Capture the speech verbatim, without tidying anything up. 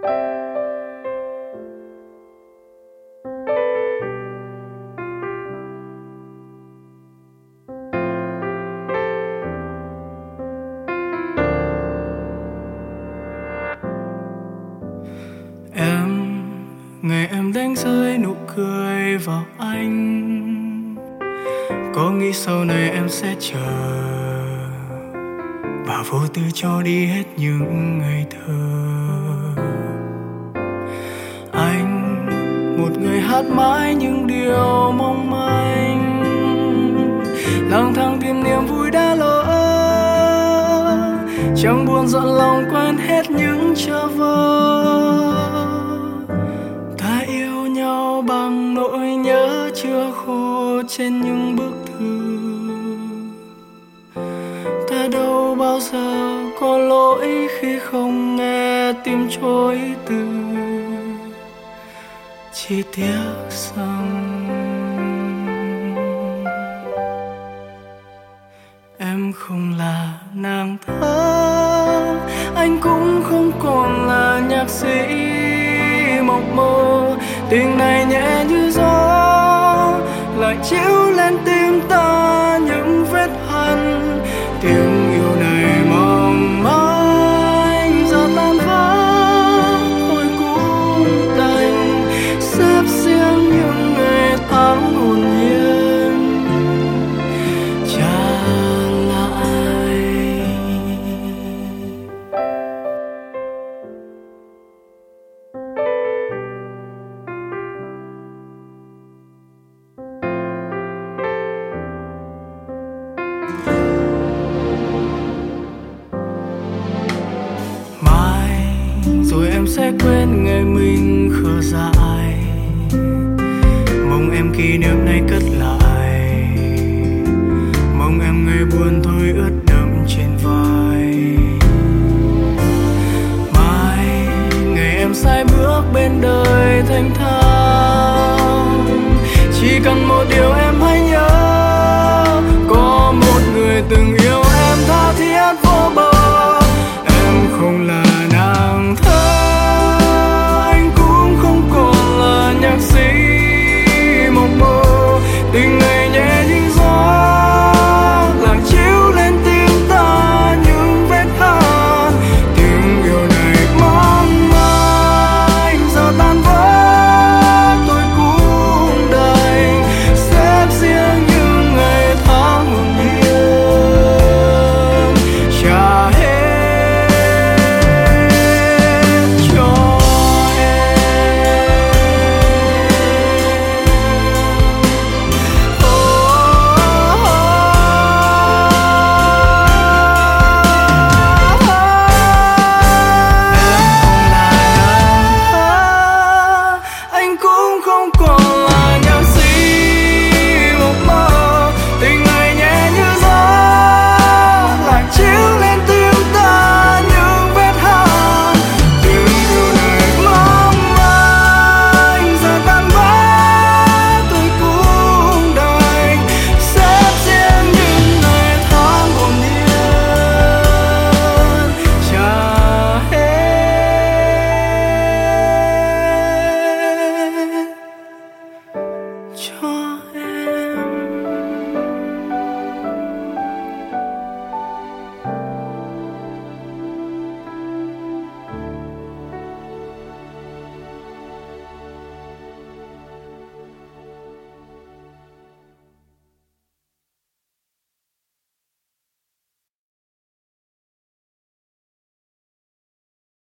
Ngày em đánh rơi nụ cười vào anh, có nghĩ sau này em sẽ chờ và vô tư cho đi hết những ngày thơ. Anh một người hát mãi những điều mong manh, lang thang tìm niềm vui đã lỡ, chẳng buồn giận lòng quên hết những chờ vơ. Bằng nỗi nhớ chưa khô trên những bức thư, ta đâu bao giờ có lỗi khi không nghe tim chối từ. Chỉ tiếc rằng em không là nàng thơ, anh cũng không còn là nhạc sĩ mộng mơ. Tình này nhẹ như gió lại chiếu lên tim ta những vết hằn. Tình yêu này mong manh giờ tan vỡ, thôi cũng đành xếp riêng những ngày tháng hồn nhiên trả lại. Rồi em sẽ quên ngày mình khờ dại, mong em kỷ niệm này cất lại, mong em ngày buồn thôi ướt đẫm trên vai. Mai ngày em sai bước bên đời thanh thang,